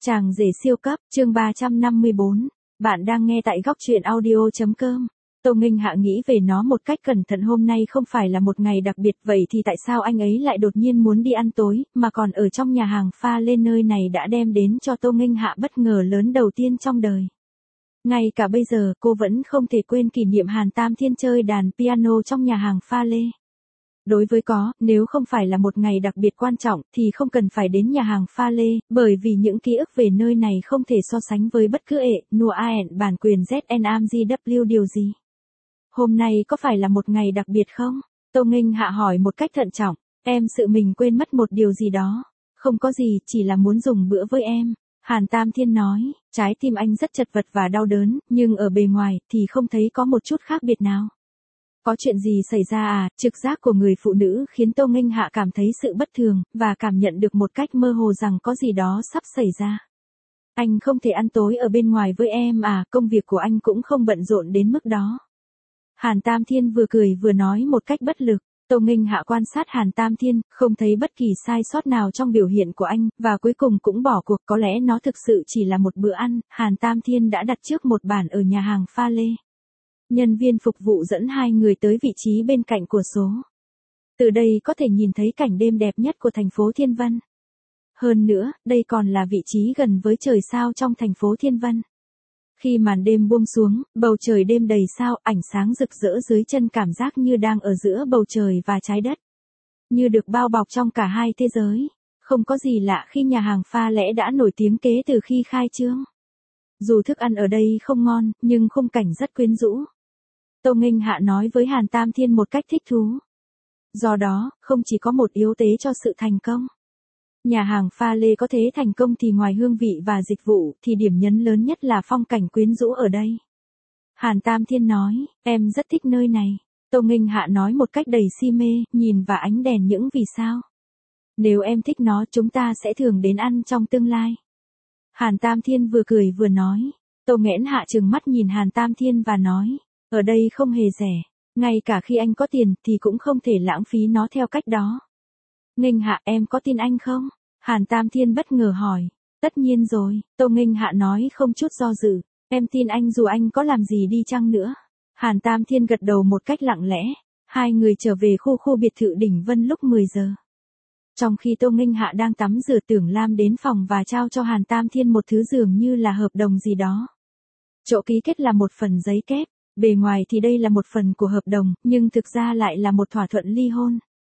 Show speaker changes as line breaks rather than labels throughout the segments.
Chàng rể siêu cấp, chương 354. Bạn đang nghe tại góc truyện audio.com. Tô Nghênh Hạ nghĩ về nó một cách cẩn thận. Hôm nay không phải là một ngày đặc biệt, vậy thì tại sao anh ấy lại đột nhiên muốn đi ăn tối, mà còn ở trong nhà hàng pha lê? Nơi này đã đem đến cho Tô Nghênh Hạ bất ngờ lớn đầu tiên trong đời. Ngay cả bây giờ cô vẫn không thể quên kỷ niệm Hàn Tam Thiên chơi đàn piano trong nhà hàng pha lê. Đối với nếu không phải là một ngày đặc biệt quan trọng thì không cần phải đến nhà hàng pha lê, bởi vì những ký ức về nơi này không thể so sánh với bất cứ nua AN bản quyền ZNAMGW điều gì. Hôm nay có phải là một ngày đặc biệt không? Tô Nghênh Hạ hỏi một cách thận trọng. Em sợ mình quên mất một điều gì đó. Không có gì, chỉ là muốn dùng bữa với em. Hàn Tam Thiên nói, trái tim anh rất chật vật và đau đớn, nhưng ở bề ngoài thì không thấy có một chút khác biệt nào. Có chuyện gì xảy ra à? Trực giác của người phụ nữ khiến Tô Nghênh Hạ cảm thấy sự bất thường, và cảm nhận được một cách mơ hồ rằng có gì đó sắp xảy ra. Anh không thể ăn tối ở bên ngoài với em à? Công việc của anh cũng không bận rộn đến mức đó. Hàn Tam Thiên vừa cười vừa nói một cách bất lực. Tô Nghênh Hạ quan sát Hàn Tam Thiên, không thấy bất kỳ sai sót nào trong biểu hiện của anh, và cuối cùng cũng bỏ cuộc. Có lẽ nó thực sự chỉ là một bữa ăn. Hàn Tam Thiên đã đặt trước một bàn ở nhà hàng pha lê. Nhân viên phục vụ dẫn hai người tới vị trí bên cạnh cửa sổ. Từ đây có thể nhìn thấy cảnh đêm đẹp nhất của thành phố Thiên Vân. Hơn nữa, đây còn là vị trí gần với trời sao trong thành phố Thiên Vân. Khi màn đêm buông xuống, bầu trời đêm đầy sao, ánh sáng rực rỡ dưới chân, cảm giác như đang ở giữa bầu trời và trái đất. Như được bao bọc trong cả hai thế giới. Không có gì lạ khi nhà hàng pha lẽ đã nổi tiếng kể từ khi khai trương. Dù thức ăn ở đây không ngon, nhưng khung cảnh rất quyến rũ. Tô Nghênh Hạ nói với Hàn Tam Thiên một cách thích thú. Do đó, không chỉ có một yếu tố cho sự thành công. Nhà hàng pha lê có thể thành công thì ngoài hương vị và dịch vụ, thì điểm nhấn lớn nhất là phong cảnh quyến rũ ở đây. Hàn Tam Thiên nói, em rất thích nơi này. Tô Nghênh Hạ nói một cách đầy si mê, nhìn vào ánh đèn những vì sao. Nếu em thích nó, chúng ta sẽ thường đến ăn trong tương lai. Hàn Tam Thiên vừa cười vừa nói. Tô Nghênh Hạ trừng mắt nhìn Hàn Tam Thiên và nói, ở đây không hề rẻ, ngay cả khi anh có tiền thì cũng không thể lãng phí nó theo cách đó. Nghênh Hạ, em có tin anh không? Hàn Tam Thiên bất ngờ hỏi. Tất nhiên rồi, Tô Nghênh Hạ nói không chút do dự. Em tin anh dù anh có làm gì đi chăng nữa. Hàn Tam Thiên gật đầu một cách lặng lẽ. Hai người trở về khu biệt thự Đỉnh Vân lúc 10 giờ. Trong khi Tô Nghênh Hạ đang tắm rửa, Tưởng Lam đến phòng và trao cho Hàn Tam Thiên một thứ dường như là hợp đồng gì đó. Chỗ ký kết là một phần giấy kết. Bề ngoài thì đây là một phần của hợp đồng, nhưng thực ra lại là một thỏa thuận ly hôn.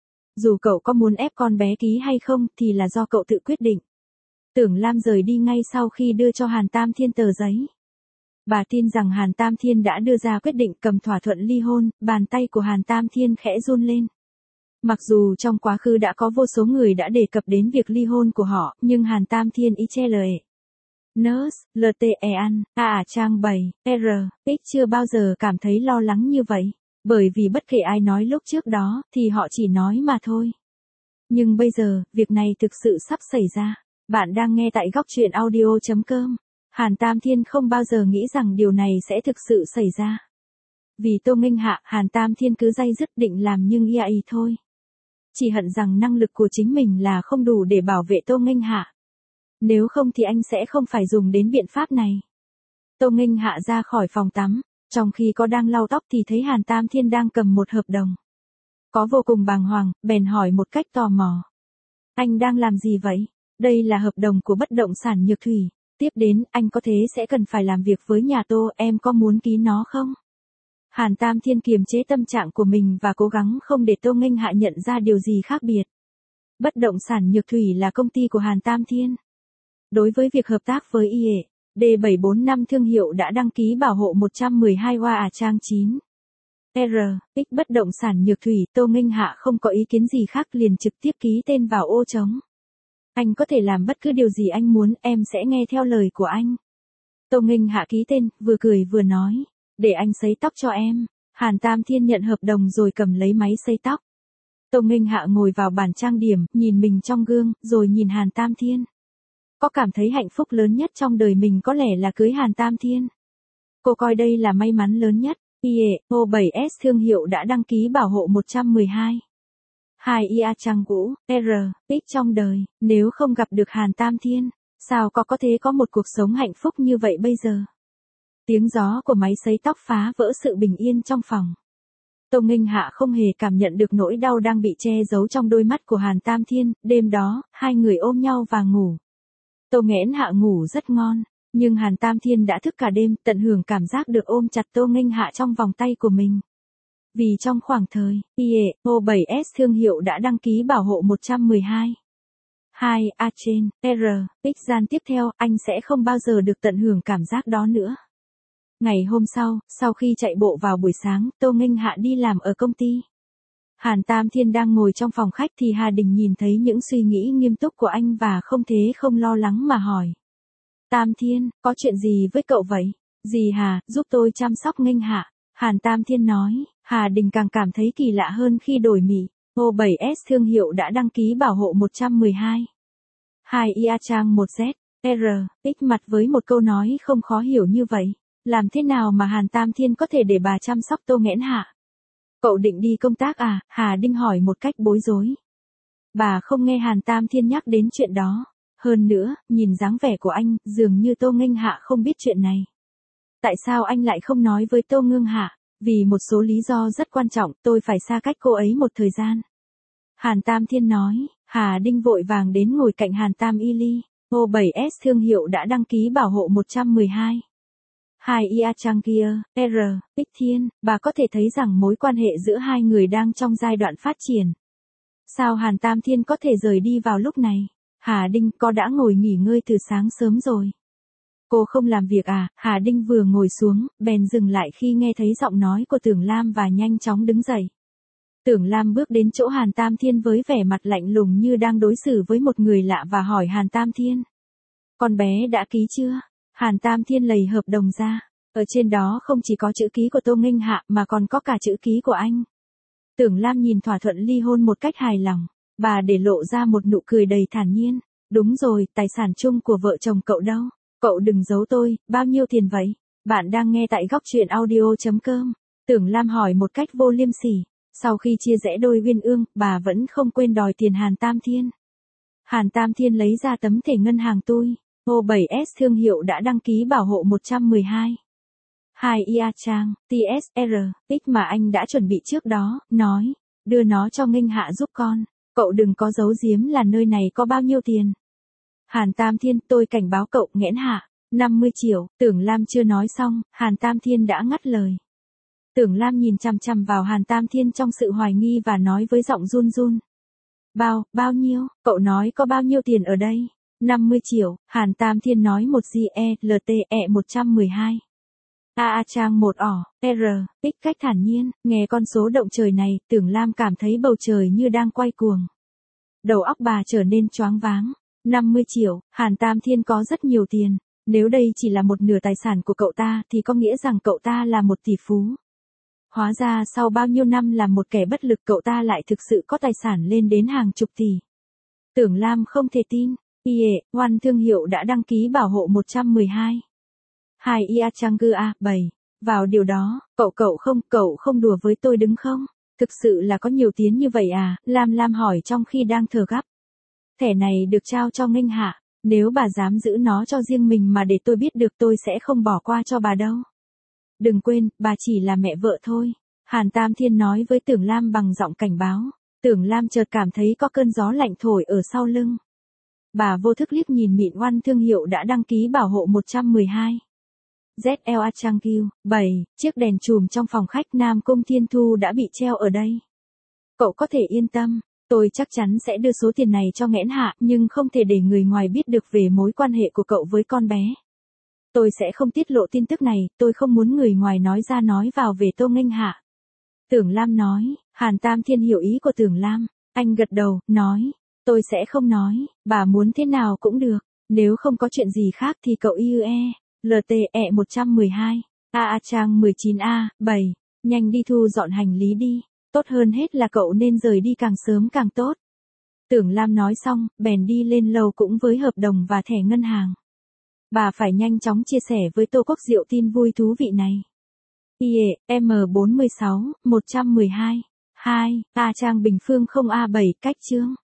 Dù cậu có muốn ép con bé ký hay không thì là do cậu tự quyết định. Tưởng Lam rời đi ngay sau khi đưa cho Hàn Tam Thiên tờ giấy. Bà tin rằng Hàn Tam Thiên đã đưa ra quyết định cầm thỏa thuận ly hôn. Bàn tay của Hàn Tam Thiên khẽ run lên. Mặc dù trong quá khứ đã có vô số người đã đề cập đến việc ly hôn của họ, nhưng Hàn Tam Thiên Nurse, LTEAN, trang 7, X chưa bao giờ cảm thấy lo lắng như vậy. Bởi vì bất kể ai nói lúc trước đó, thì họ chỉ nói mà thôi. Nhưng bây giờ, việc này thực sự sắp xảy ra. Bạn đang nghe tại góc truyện audio.com. Hàn Tam Thiên không bao giờ nghĩ rằng điều này sẽ thực sự xảy ra. Vì Tô Nghênh Hạ, Hàn Tam Thiên cứ day dứt định làm nhưng thôi. Chỉ hận rằng năng lực của chính mình là không đủ để bảo vệ Tô Nghênh Hạ. Nếu không thì anh sẽ không phải dùng đến biện pháp này. Tô Nghênh Hạ ra khỏi phòng tắm. Trong khi có đang lau tóc thì thấy Hàn Tam Thiên đang cầm một hợp đồng. Có vô cùng bàng hoàng, bèn hỏi một cách tò mò. Anh đang làm gì vậy? Đây là hợp đồng của bất động sản Nhược Thủy. Tiếp đến, anh có thế sẽ cần phải làm việc với nhà Tô, em có muốn ký nó không? Hàn Tam Thiên kiềm chế tâm trạng của mình và cố gắng không để Tô Nghênh Hạ nhận ra điều gì khác biệt. Bất động sản Nhược Thủy là công ty của Hàn Tam Thiên. Đối với việc hợp tác với D745 thương hiệu đã đăng ký bảo hộ 112 Hoa trang 9. X bất động sản Nhược Thủy. Tô Nghênh Hạ không có ý kiến gì khác, liền trực tiếp ký tên vào ô trống. Anh có thể làm bất cứ điều gì anh muốn, em sẽ nghe theo lời của anh. Tô Nghênh Hạ ký tên, vừa cười vừa nói, để anh sấy tóc cho em. Hàn Tam Thiên nhận hợp đồng rồi cầm lấy máy sấy tóc. Tô Nghênh Hạ ngồi vào bàn trang điểm, nhìn mình trong gương, rồi nhìn Hàn Tam Thiên. Có cảm thấy hạnh phúc lớn nhất trong đời mình có lẽ là cưới Hàn Tam Thiên. Cô coi đây là may mắn lớn nhất. O7S thương hiệu đã đăng ký bảo hộ 112. 2 trang cũ, X trong đời, nếu không gặp được Hàn Tam Thiên, Sao có thể có một cuộc sống hạnh phúc như vậy bây giờ? Tiếng gió của máy sấy tóc phá vỡ sự bình yên trong phòng. Tô Nghênh Hạ không hề cảm nhận được nỗi đau đang bị che giấu trong đôi mắt của Hàn Tam Thiên, đêm đó, hai người ôm nhau và ngủ. Tô Nghẽn Hạ ngủ rất ngon, nhưng Hàn Tam Thiên đã thức cả đêm, tận hưởng cảm giác được ôm chặt Tô Nghênh Hạ trong vòng tay của mình. Vì trong khoảng thời, IE-O7S thương hiệu đã đăng ký bảo hộ 112. 2. A trên, R, X gian tiếp theo, anh sẽ không bao giờ được tận hưởng cảm giác đó nữa. Ngày hôm sau khi chạy bộ vào buổi sáng, Tô Nghênh Hạ đi làm ở công ty. Hàn Tam Thiên đang ngồi trong phòng khách thì Hà Đình nhìn thấy những suy nghĩ nghiêm túc của anh và không thế không lo lắng mà hỏi. Tam Thiên, có chuyện gì với cậu vậy? Dì Hà, giúp tôi chăm sóc Nghênh Hạ. Hàn Tam Thiên nói, Hà Đình càng cảm thấy kỳ lạ hơn khi đổi mị. O7S thương hiệu đã đăng ký bảo hộ 112. 2 Ia Trang 1Z, R, X mặt với một câu nói không khó hiểu như vậy. Làm thế nào mà Hàn Tam Thiên có thể để bà chăm sóc Tô Nghẽn Hạ? Cậu định đi công tác à? Hà Đinh hỏi một cách bối rối. Bà không nghe Hàn Tam Thiên nhắc đến chuyện đó. Hơn nữa, nhìn dáng vẻ của anh, dường như Tô Nghênh Hạ không biết chuyện này. Tại sao anh lại không nói với Tô Ngưng Hạ? Vì một số lý do rất quan trọng, tôi phải xa cách cô ấy một thời gian. Hàn Tam Thiên nói, Hà Đinh vội vàng đến ngồi cạnh Hàn Tam Y Ly. O7S thương hiệu đã đăng ký bảo hộ 112. 2 Ia Trang kia, R, X Thiên, bà có thể thấy rằng mối quan hệ giữa hai người đang trong giai đoạn phát triển. Sao Hàn Tam Thiên có thể rời đi vào lúc này? Hà Đinh, có đã ngồi nghỉ ngơi từ sáng sớm rồi. Cô không làm việc à? Hà Đinh vừa ngồi xuống, bèn dừng lại khi nghe thấy giọng nói của Tưởng Lam và nhanh chóng đứng dậy. Tưởng Lam bước đến chỗ Hàn Tam Thiên với vẻ mặt lạnh lùng như đang đối xử với một người lạ và hỏi Hàn Tam Thiên. Con bé đã ký chưa? Hàn Tam Thiên lầy hợp đồng ra. Ở trên đó không chỉ có chữ ký của Tô Nghênh Hạ mà còn có cả chữ ký của anh. Tưởng Lam nhìn thỏa thuận ly hôn một cách hài lòng. Bà để lộ ra một nụ cười đầy thản nhiên. Đúng rồi, tài sản chung của vợ chồng cậu đâu? Cậu đừng giấu tôi, bao nhiêu tiền vậy? Bạn đang nghe tại góc truyện audio.com. Tưởng Lam hỏi một cách vô liêm sỉ. Sau khi chia rẽ đôi uyên ương, bà vẫn không quên đòi tiền Hàn Tam Thiên. Hàn Tam Thiên lấy ra tấm thẻ ngân hàng tôi. O7S thương hiệu đã đăng ký bảo hộ 112. 2 Ia Trang, TSR, X mà anh đã chuẩn bị trước đó, nói, đưa nó cho Nghênh Hạ giúp con. Cậu đừng có giấu giếm là nơi này có bao nhiêu tiền. Hàn Tam Thiên, tôi cảnh báo cậu, Nghẽn Hạ, 50 triệu, Tưởng Lam chưa nói xong, Hàn Tam Thiên đã ngắt lời. Tưởng Lam nhìn chằm chằm vào Hàn Tam Thiên trong sự hoài nghi và nói với giọng run run. Bao nhiêu, cậu nói có bao nhiêu tiền ở đây? 50 triệu, Hàn Tam Thiên nói một GLTE 112. A Trang một R, X cách thản nhiên, nghe con số động trời này, Tưởng Lam cảm thấy bầu trời như đang quay cuồng. Đầu óc bà trở nên choáng váng. 50 triệu, Hàn Tam Thiên có rất nhiều tiền. Nếu đây chỉ là một nửa tài sản của cậu ta thì có nghĩa rằng cậu ta là một tỷ phú. Hóa ra sau bao nhiêu năm làm một kẻ bất lực cậu ta lại thực sự có tài sản lên đến hàng chục tỷ. Tưởng Lam không thể tin. One thương hiệu đã đăng ký bảo hộ 112. 2 Ia Trang A7. Vào điều đó, cậu không đùa với tôi đứng không? Thực sự là có nhiều tiền như vậy à? Lam hỏi trong khi đang thở gấp. Thẻ này được trao cho Nghênh Hạ. Nếu bà dám giữ nó cho riêng mình mà để tôi biết được tôi sẽ không bỏ qua cho bà đâu. Đừng quên, bà chỉ là mẹ vợ thôi. Hàn Tam Thiên nói với Tưởng Lam bằng giọng cảnh báo. Tưởng Lam chợt cảm thấy có cơn gió lạnh thổi ở sau lưng. Bà vô thức liếc nhìn Mịn One thương hiệu đã đăng ký bảo hộ 112. ZLA Trang Kiêu, 7, chiếc đèn chùm trong phòng khách Nam Cung Thiên Thu đã bị treo ở đây. Cậu có thể yên tâm, tôi chắc chắn sẽ đưa số tiền này cho Nghẽn Hạ, nhưng không thể để người ngoài biết được về mối quan hệ của cậu với con bé. Tôi sẽ không tiết lộ tin tức này, tôi không muốn người ngoài nói ra nói vào về Tô Nghênh Hạ. Tưởng Lam nói, Hàn Tam Thiên hiểu ý của Tưởng Lam, anh gật đầu, nói, tôi sẽ không nói, bà muốn thế nào cũng được, nếu không có chuyện gì khác thì cậu LTE 112, A Trang 19A7, nhanh đi thu dọn hành lý đi, tốt hơn hết là cậu nên rời đi càng sớm càng tốt. Tưởng Lam nói xong, bèn đi lên lầu cũng với hợp đồng và thẻ ngân hàng. Bà phải nhanh chóng chia sẻ với Tô Quốc Diệu tin vui thú vị này. M46, 112, 2, A Trang Bình Phương không A7, cách chương.